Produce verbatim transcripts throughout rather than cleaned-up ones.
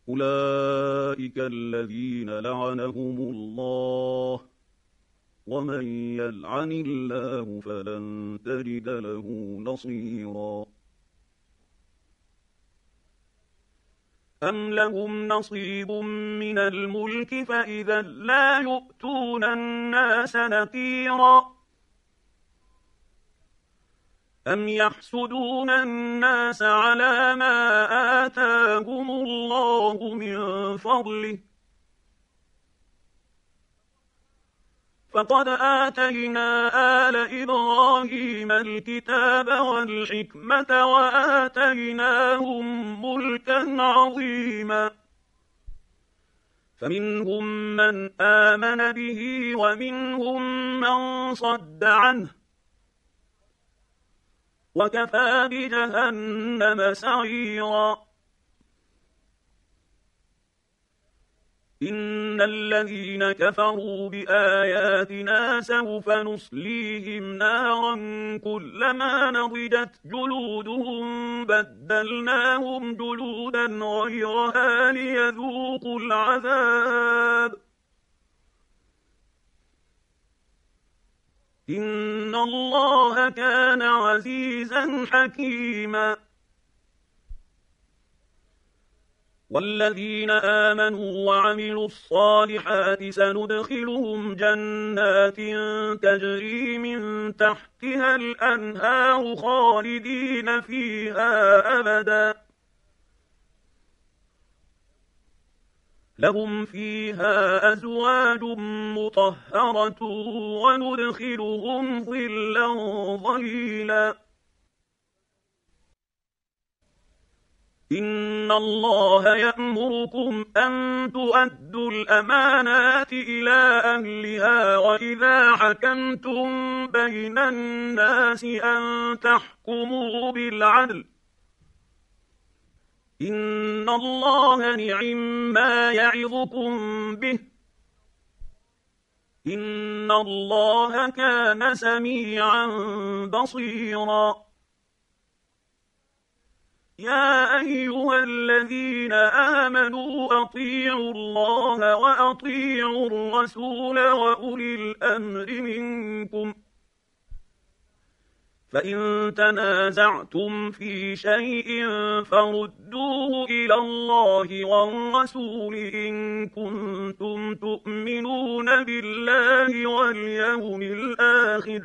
أولئك الذين لعنهم الله، ومن يلعن الله فلن تجد له نصيرا. أم لهم نصيب من الملك فإذا لا يؤتون الناس نقيرا. أم يحسدون الناس على ما آتاهم الله من فضله، فقد آتينا آل إبراهيم الكتاب والحكمة وآتيناهم ملكا عظيما، فمنهم من آمن به ومنهم من صد عنه، وكفى بجهنم سعيرا. إن الذين كفروا بآياتنا سوف نصليهم نارا كلما نضجت جلودهم بدلناهم جلودا غيرها ليذوقوا العذاب، إن الله كان عزيزا حكيما. والذين آمنوا وعملوا الصالحات سندخلهم جنات تجري من تحتها الأنهار خالدين فيها أبدا، لهم فيها أزواج مطهرة وندخلهم ظلا ظليلا. إن الله يأمركم أن تؤدوا الأمانات إلى أهلها وإذا حكمتم بين الناس أن تحكموا بالعدل، إن الله نعم ما يعظكم به، إن الله كان سميعا بصيرا. يا أيها الذين آمنوا أطيعوا الله وأطيعوا الرسول وأولي الأمر منكم، فإن تنازعتم في شيء فردوه إلى الله والرسول إن كنتم تؤمنون بالله واليوم الآخر،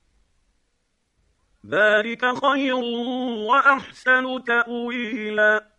ذلك خير وأحسن تأويلا.